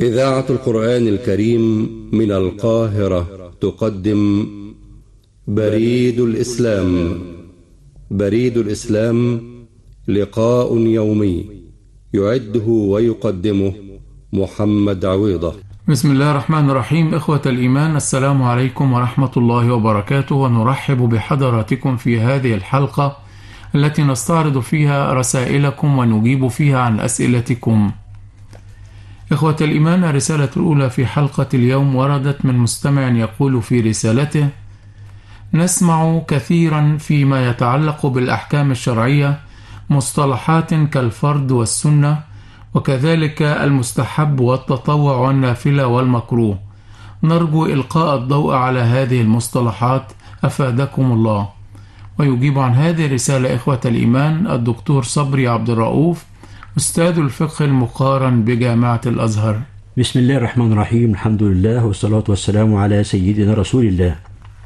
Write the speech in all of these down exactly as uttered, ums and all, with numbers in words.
إذاعة القرآن الكريم من القاهرة تقدم بريد الإسلام. بريد الإسلام لقاء يومي يعده ويقدمه محمد عويضة. بسم الله الرحمن الرحيم. إخوة الإيمان، السلام عليكم ورحمة الله وبركاته، ونرحب بحضراتكم في هذه الحلقة التي نستعرض فيها رسائلكم ونجيب فيها عن أسئلتكم. إخوة الإيمان، الرسالة الأولى في حلقة اليوم وردت من مستمع يقول في رسالته: نسمع كثيرا فيما يتعلق بالأحكام الشرعية مصطلحات كالفرض والسنة، وكذلك المستحب والتطوع والنافلة والمكروه. نرجو إلقاء الضوء على هذه المصطلحات أفادكم الله. ويجيب عن هذه الرسالة إخوة الإيمان الدكتور صبري عبد الرؤوف، أستاذ الفقه المقارن بجامعة الأزهر. بسم الله الرحمن الرحيم، الحمد لله والصلاة والسلام على سيدنا رسول الله.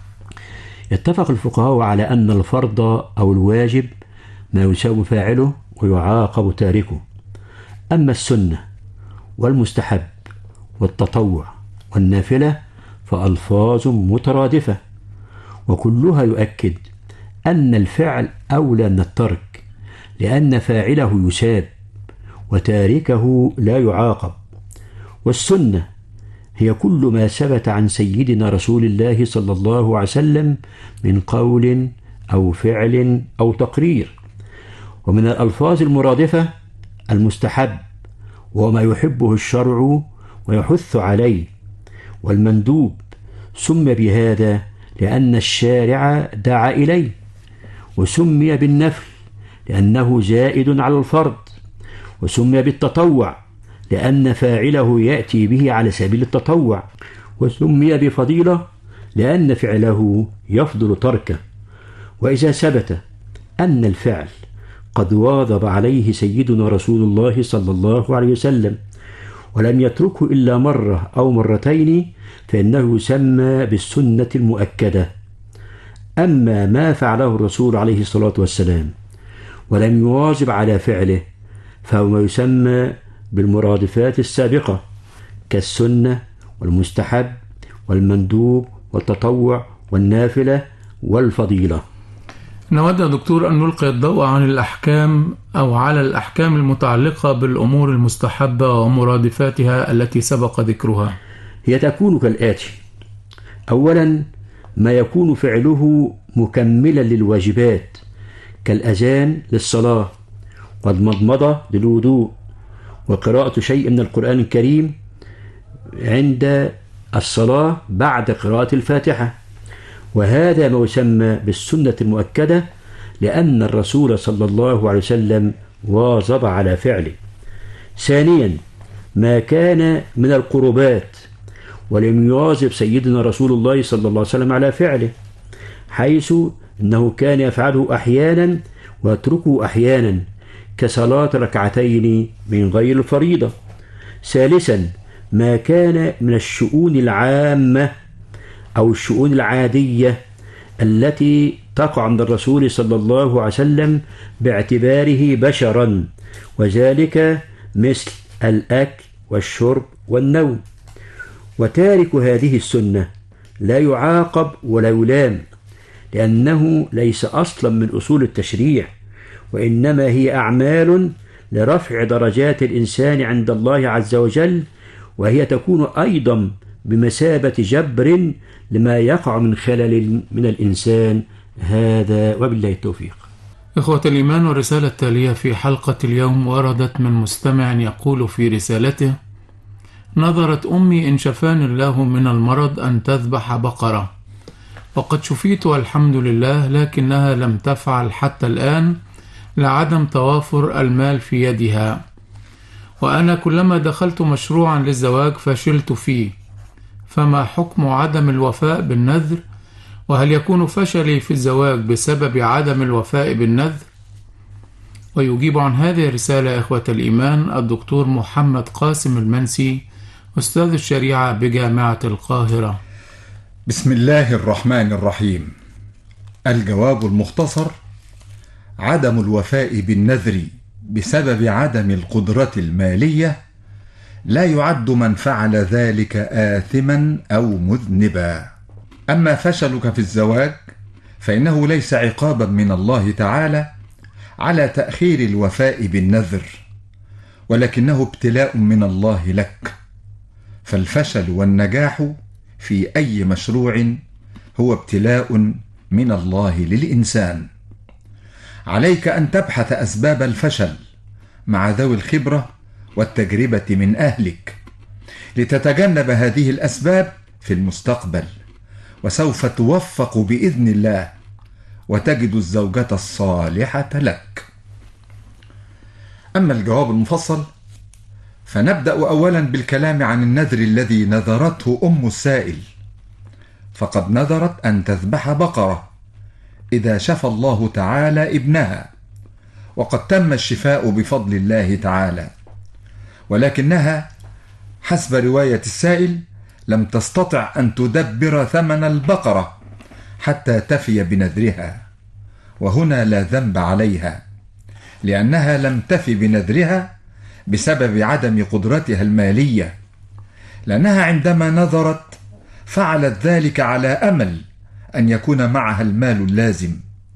يتفق الفقهاء على أن الفرض أو الواجب ما يساوي فاعله ويعاقب تاركه، أما السنة والمستحب والتطوع والنافلة فألفاظ مترادفة، وكلها يؤكد أن الفعل أولى من الترك، لأن فاعله يساب وتاركه لا يعاقب. والسنة هي كل ما ثبت عن سيدنا رسول الله صلى الله عليه وسلم من قول أو فعل أو تقرير. ومن الألفاظ المرادفة المستحب، وما يحبه الشرع ويحث عليه، والمندوب سمي بهذا لأن الشارع دعا إليه، وسمي بالنفل لأنه زائد على الفرض، وسمي بالتطوع لأن فاعله يأتي به على سبيل التطوع، وسمي بفضيلة لأن فعله يفضل تركه. وإذا ثبت أن الفعل قد واظب عليه سيدنا رسول الله صلى الله عليه وسلم ولم يتركه إلا مرة أو مرتين فإنه يسمى بالسنة المؤكدة. أما ما فعله الرسول عليه الصلاة والسلام ولم يواظب على فعله فهو يسمى بالمرادفات السابقة كالسنة والمستحب والمندوب والتطوع والنافلة والفضيلة. نود يا دكتور أن نلقي الضوء عن الأحكام أو على الأحكام المتعلقة بالأمور المستحبة ومرادفاتها التي سبق ذكرها. هي تكون كالآتي: أولا، ما يكون فعله مكملا للواجبات كالأذان للصلاة والمضمضة للوضوء وقراءة شيء من القرآن الكريم عند الصلاة بعد قراءة الفاتحة، وهذا ما يسمى بالسنة المؤكدة لأن الرسول صلى الله عليه وسلم واظب على فعله. ثانيا، ما كان من القربات ولم يواظب سيدنا رسول الله صلى الله عليه وسلم على فعله، حيث أنه كان يفعله أحيانا ويتركه أحيانا كصلاة ركعتين من غير الفريضة. ثالثا، ما كان من الشؤون العامة أو الشؤون العادية التي تقع عند الرسول صلى الله عليه وسلم باعتباره بشرا، وذلك مثل الأكل والشرب والنوم. وتارك هذه السنة لا يعاقب ولا يلام، لأنه ليس أصلا من أصول التشريع، وإنما هي أعمال لرفع درجات الإنسان عند الله عز وجل، وهي تكون أيضا بمثابة جبر لما يقع من خلل من الإنسان. هذا وبالله التوفيق. إخوة الإيمان، والرسالة التالية في حلقة اليوم وردت من مستمع يقول في رسالته: نظرت أمي إن شفاني الله من المرض أن تذبح بقرة، وقد شفيت والحمد لله، لكنها لم تفعل حتى الآن لعدم توافر المال في يدها، وأنا كلما دخلت مشروعا للزواج فشلت فيه، فما حكم عدم الوفاء بالنذر؟ وهل يكون فشلي في الزواج بسبب عدم الوفاء بالنذر؟ ويجيب عن هذه الرسالة إخوة الإيمان الدكتور محمد قاسم المنسي، أستاذ الشريعة بجامعة القاهرة. بسم الله الرحمن الرحيم. الجواب المختصر: عدم الوفاء بالنذر بسبب عدم القدرة المالية لا يعد من فعل ذلك آثما أو مذنبا. أما فشلك في الزواج فإنه ليس عقابا من الله تعالى على تأخير الوفاء بالنذر، ولكنه ابتلاء من الله لك. فالفشل والنجاح في أي مشروع هو ابتلاء من الله للإنسان. عليك أن تبحث أسباب الفشل مع ذوي الخبرة والتجربة من أهلك لتتجنب هذه الأسباب في المستقبل، وسوف توفق بإذن الله وتجد الزوجة الصالحة لك. أما الجواب المفصل فنبدأ أولا بالكلام عن النذر الذي نذرته أم السائل، فقد نذرت أن تذبح بقرة إذا شفى الله تعالى ابنها، وقد تم الشفاء بفضل الله تعالى، ولكنها حسب رواية السائل لم تستطع أن تدبر ثمن البقرة حتى تفي بنذرها، وهنا لا ذنب عليها، لأنها لم تفي بنذرها بسبب عدم قدرتها المالية، لأنها عندما نذرت فعلت ذلك على أمل أن يكون معها المال اللازم.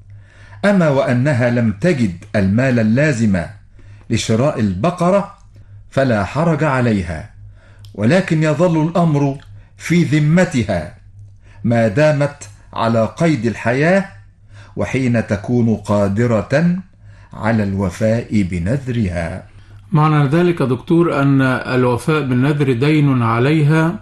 أما وأنها لم تجد المال اللازم لشراء البقرة فلا حرج عليها، ولكن يظل الأمر في ذمتها ما دامت على قيد الحياة، وحين تكون قادرة على الوفاء بنذرها. معنى ذلك دكتور أن الوفاء بالنذر دين عليها،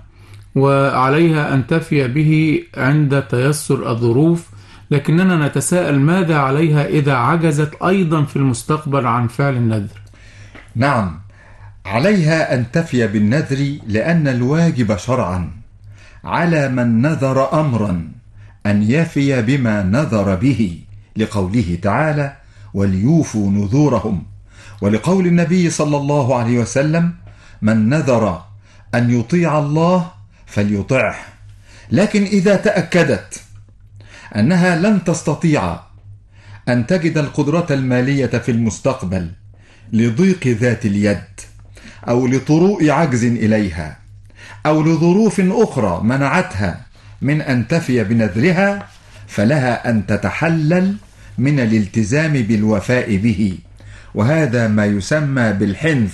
وعليها أن تفي به عند تيسر الظروف، لكننا نتساءل ماذا عليها إذا عجزت أيضا في المستقبل عن فعل النذر؟ نعم، عليها أن تفي بالنذر، لأن الواجب شرعا على من نذر أمرا أن يفي بما نذر به، لقوله تعالى وليوفوا نذورهم، ولقول النبي صلى الله عليه وسلم من نذر أن يطيع الله فليطعه. لكن إذا تأكدت أنها لن تستطيع أن تجد القدرة المالية في المستقبل لضيق ذات اليد، أو لطروء عجز إليها، أو لظروف أخرى منعتها من أن تفي بنذرها، فلها أن تتحلل من الالتزام بالوفاء به، وهذا ما يسمى بالحنث،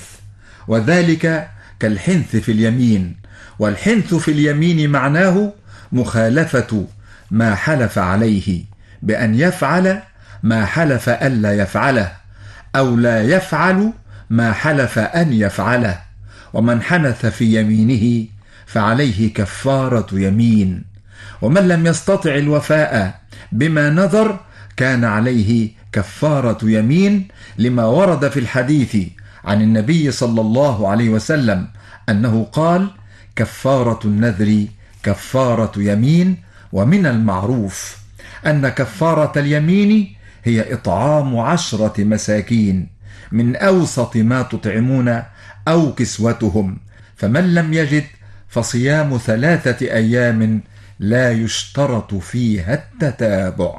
وذلك كالحنث في اليمين. والحنث في اليمين معناه مخالفة ما حلف عليه بأن يفعل ما حلف ألا يفعله، أو لا يفعل ما حلف أن يفعله. ومن حنث في يمينه فعليه كفارة يمين، ومن لم يستطع الوفاء بما نذر كان عليه كفارة يمين، لما ورد في الحديث عن النبي صلى الله عليه وسلم أنه قال كفارة النذر كفارة يمين. ومن المعروف أن كفارة اليمين هي إطعام عشرة مساكين من أوسط ما تطعمون أو كسوتهم، فمن لم يجد فصيام ثلاثة أيام لا يشترط فيها التتابع.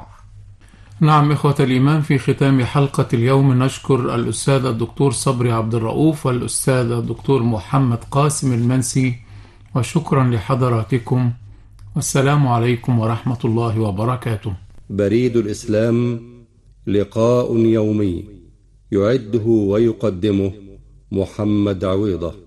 نعم إخوة الإيمان، في ختام حلقة اليوم نشكر الأستاذ الدكتور صبري عبد الرؤوف والأستاذ الدكتور محمد قاسم المنسي، وشكرا لحضراتكم، والسلام عليكم ورحمة الله وبركاته. بريد الإسلام، لقاء يومي يعده ويقدمه محمد عويضة.